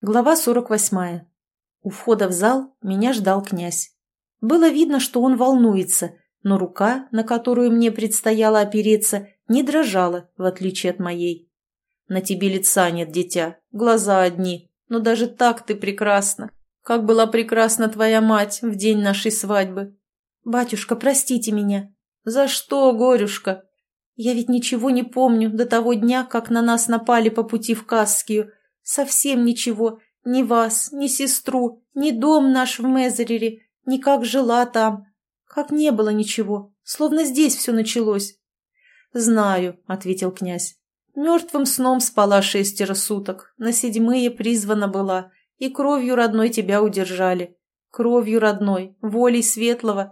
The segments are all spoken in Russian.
Глава 48. У входа в зал меня ждал князь. Было видно, что он волнуется, но рука, на которую мне предстояло опереться, не дрожала, в отличие от моей. «На тебе лица нет, дитя, глаза одни, но даже так ты прекрасна. Как была прекрасна твоя мать в день нашей свадьбы!» «Батюшка, простите меня!» «За что, горюшка?» «Я ведь ничего не помню до того дня, как на нас напали по пути в Касскию. Совсем ничего, ни вас, ни сестру, ни дом наш в Мезерере, ни как жила там. Как не было ничего, словно здесь все началось». «Знаю», — ответил князь. «Мертвым сном спала 6 суток, на 7 призвана была, и кровью родной тебя удержали. Кровью родной, волей светлого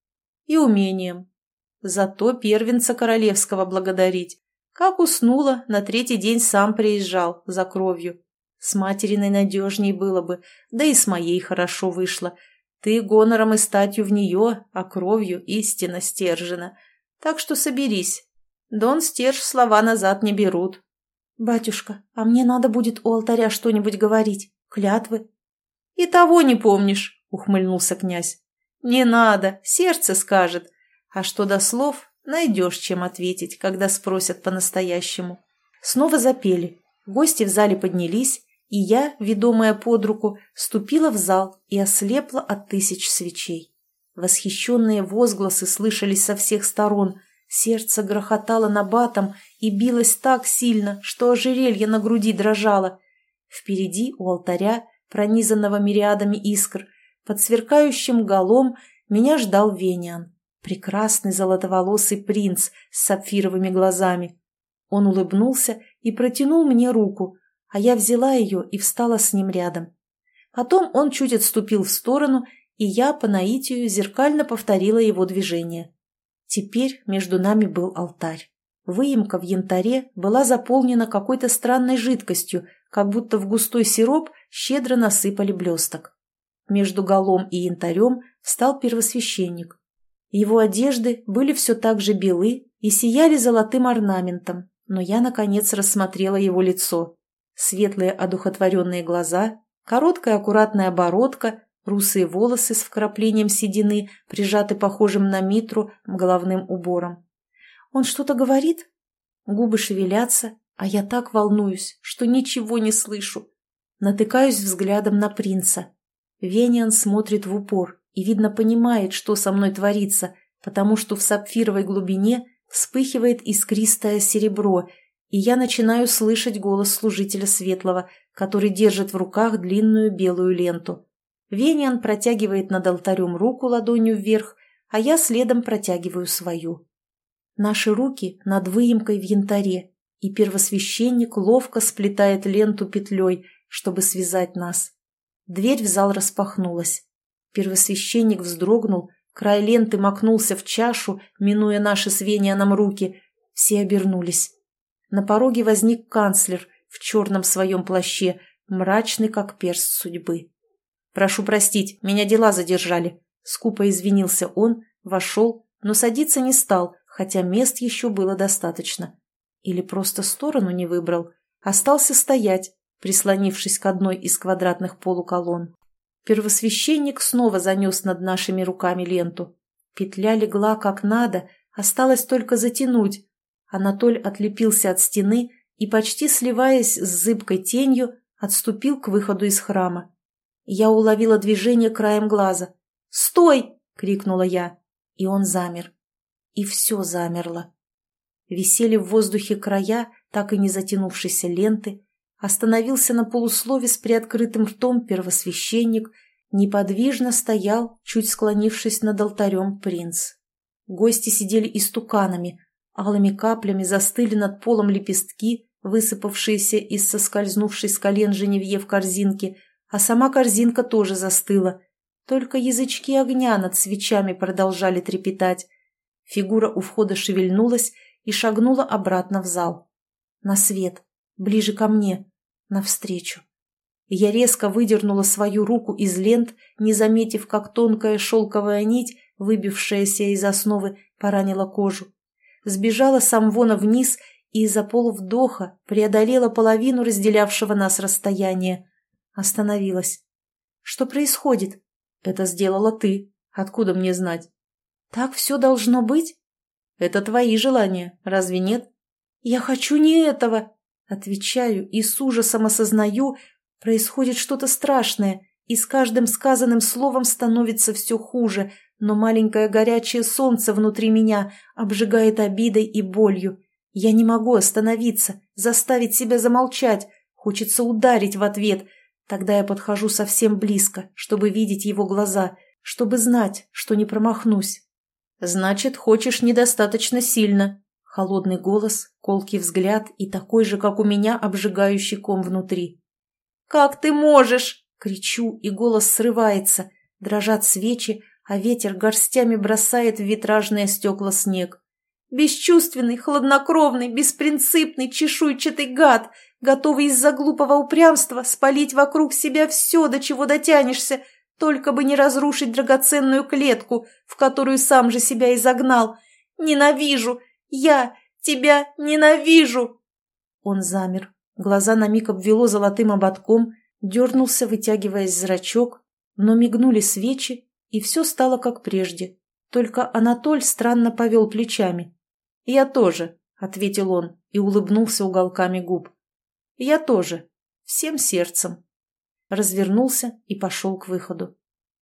и умением. Зато первенца королевского благодарить. Как уснула, на 3-й день сам приезжал за кровью. С материной надежней было бы, да и с моей хорошо вышло. Ты гонором и статью в нее, а кровью истинно стержена. Так что соберись. Дон Стерж слова назад не берут». «Батюшка, а мне надо будет у алтаря что-нибудь говорить, клятвы?» «И того не помнишь», — ухмыльнулся князь. «Не надо, сердце скажет. А что до слов, найдешь, чем ответить, когда спросят по-настоящему». Снова запели. Гости в зале поднялись, и я, ведомая под руку, ступила в зал и ослепла от 1000 свечей. Восхищенные возгласы слышались со всех сторон, сердце грохотало набатом и билось так сильно, что ожерелье на груди дрожало. Впереди, у алтаря, пронизанного мириадами искр, под сверкающим галом меня ждал Вениан, прекрасный золотоволосый принц с сапфировыми глазами. Он улыбнулся и протянул мне руку, а я взяла ее и встала с ним рядом. Потом он чуть отступил в сторону, и я по наитию зеркально повторила его движение. Теперь между нами был алтарь. Выемка в янтаре была заполнена какой-то странной жидкостью, как будто в густой сироп щедро насыпали блесток. Между галом и янтарем встал первосвященник. Его одежды были все так же белы и сияли золотым орнаментом, но я, наконец, рассмотрела его лицо. Светлые одухотворенные глаза, короткая аккуратная бородка, русые волосы с вкраплением седины, прижаты похожим на митру головным убором. Он что-то говорит? Губы шевелятся, а я так волнуюсь, что ничего не слышу. Натыкаюсь взглядом на принца. Вениан смотрит в упор и, видно, понимает, что со мной творится, потому что в сапфировой глубине вспыхивает искристое серебро, и я начинаю слышать голос служителя светлого, который держит в руках длинную белую ленту. Вениан протягивает над алтарем руку ладонью вверх, а я следом протягиваю свою. Наши руки над выемкой в янтаре, и первосвященник ловко сплетает ленту петлей, чтобы связать нас. Дверь в зал распахнулась. Первосвященник вздрогнул, край ленты макнулся в чашу, минуя наши с Венианом руки. Все обернулись. На пороге возник канцлер в черном своем плаще, мрачный, как перст судьбы. «Прошу простить, меня дела задержали», — скупо извинился он, вошел, но садиться не стал, хотя мест еще было достаточно. Или просто сторону не выбрал, остался стоять, прислонившись к одной из квадратных полуколонн. Первосвященник снова занес над нашими руками ленту. Петля легла как надо, осталось только затянуть. Анатоль отлепился от стены и, почти сливаясь с зыбкой тенью, отступил к выходу из храма. Я уловила движение краем глаза. «Стой!» — крикнула я, и он замер. И все замерло. Висели в воздухе края, так и не затянувшейся ленты. Остановился на полуслове с приоткрытым ртом первосвященник, неподвижно стоял, чуть склонившись над алтарем, принц. Гости сидели истуканами, алыми каплями застыли над полом лепестки, высыпавшиеся из соскользнувшей с колен Женевье в корзинке, а сама корзинка тоже застыла. Только язычки огня над свечами продолжали трепетать. Фигура у входа шевельнулась и шагнула обратно в зал. На свет, ближе ко мне, навстречу. Я резко выдернула свою руку из лент, не заметив, как тонкая шелковая нить, выбившаяся из основы, поранила кожу. Сбежала с амвона вниз и за полвдоха преодолела половину разделявшего нас расстояния. Остановилась. «Что происходит?» «Это сделала ты. Откуда мне знать?» «Так все должно быть?» «Это твои желания, разве нет?» «Я хочу не этого!» Отвечаю и с ужасом осознаю, происходит что-то страшное, и с каждым сказанным словом становится все хуже, но маленькое горячее солнце внутри меня обжигает обидой и болью. Я не могу остановиться, заставить себя замолчать, хочется ударить в ответ. Тогда я подхожу совсем близко, чтобы видеть его глаза, чтобы знать, что не промахнусь. «Значит, хочешь недостаточно сильно». Холодный голос, колкий взгляд и такой же, как у меня, обжигающий ком внутри. «Как ты можешь?» — кричу, и голос срывается. Дрожат свечи, а ветер горстями бросает в витражные стекла снег. «Бесчувственный, хладнокровный, беспринципный, чешуйчатый гад, готовый из-за глупого упрямства спалить вокруг себя все, до чего дотянешься, только бы не разрушить драгоценную клетку, в которую сам же себя и загнал. Ненавижу! Я тебя ненавижу!» Он замер. Глаза на миг обвело золотым ободком, дернулся, вытягиваясь зрачок, но мигнули свечи, и все стало как прежде. Только Анатоль странно повел плечами. «Я тоже», — ответил он и улыбнулся уголками губ. «Я тоже. Всем сердцем». Развернулся и пошел к выходу.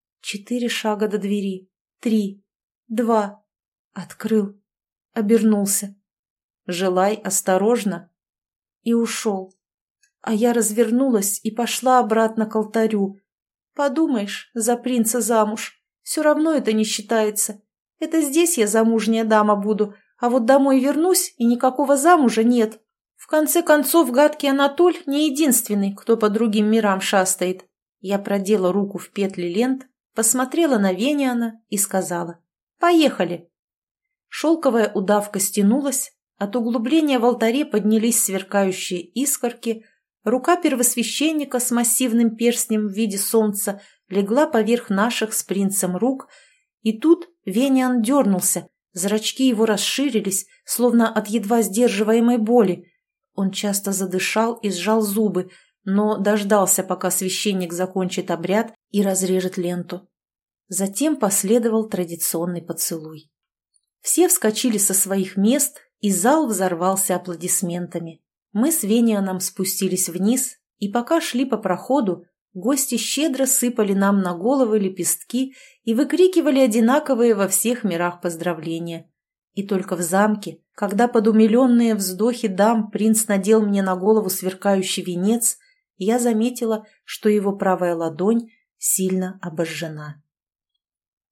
4 шага до двери. 3. 2. Открыл. Обернулся. «Желай осторожно». И ушел. А я развернулась и пошла обратно к алтарю. Подумаешь, за принца замуж. Все равно это не считается. Это здесь я замужняя дама буду, а вот домой вернусь, и никакого замужа нет. В конце концов, гадкий Анатоль не единственный, кто по другим мирам шастает. Я продела руку в петли лент, посмотрела на Вениана и сказала: «Поехали». Шелковая удавка стянулась, от углубления в алтаре поднялись сверкающие искорки, рука первосвященника с массивным перстнем в виде солнца легла поверх наших с принцем рук, и тут Вениан дернулся, зрачки его расширились, словно от едва сдерживаемой боли. Он часто задышал и сжал зубы, но дождался, пока священник закончит обряд и разрежет ленту. Затем последовал традиционный поцелуй. Все вскочили со своих мест, и зал взорвался аплодисментами. Мы с Венианом спустились вниз, и пока шли по проходу, гости щедро сыпали нам на головы лепестки и выкрикивали одинаковые во всех мирах поздравления. И только в замке, когда под умиленные вздохи дам принц надел мне на голову сверкающий венец, я заметила, что его правая ладонь сильно обожжена.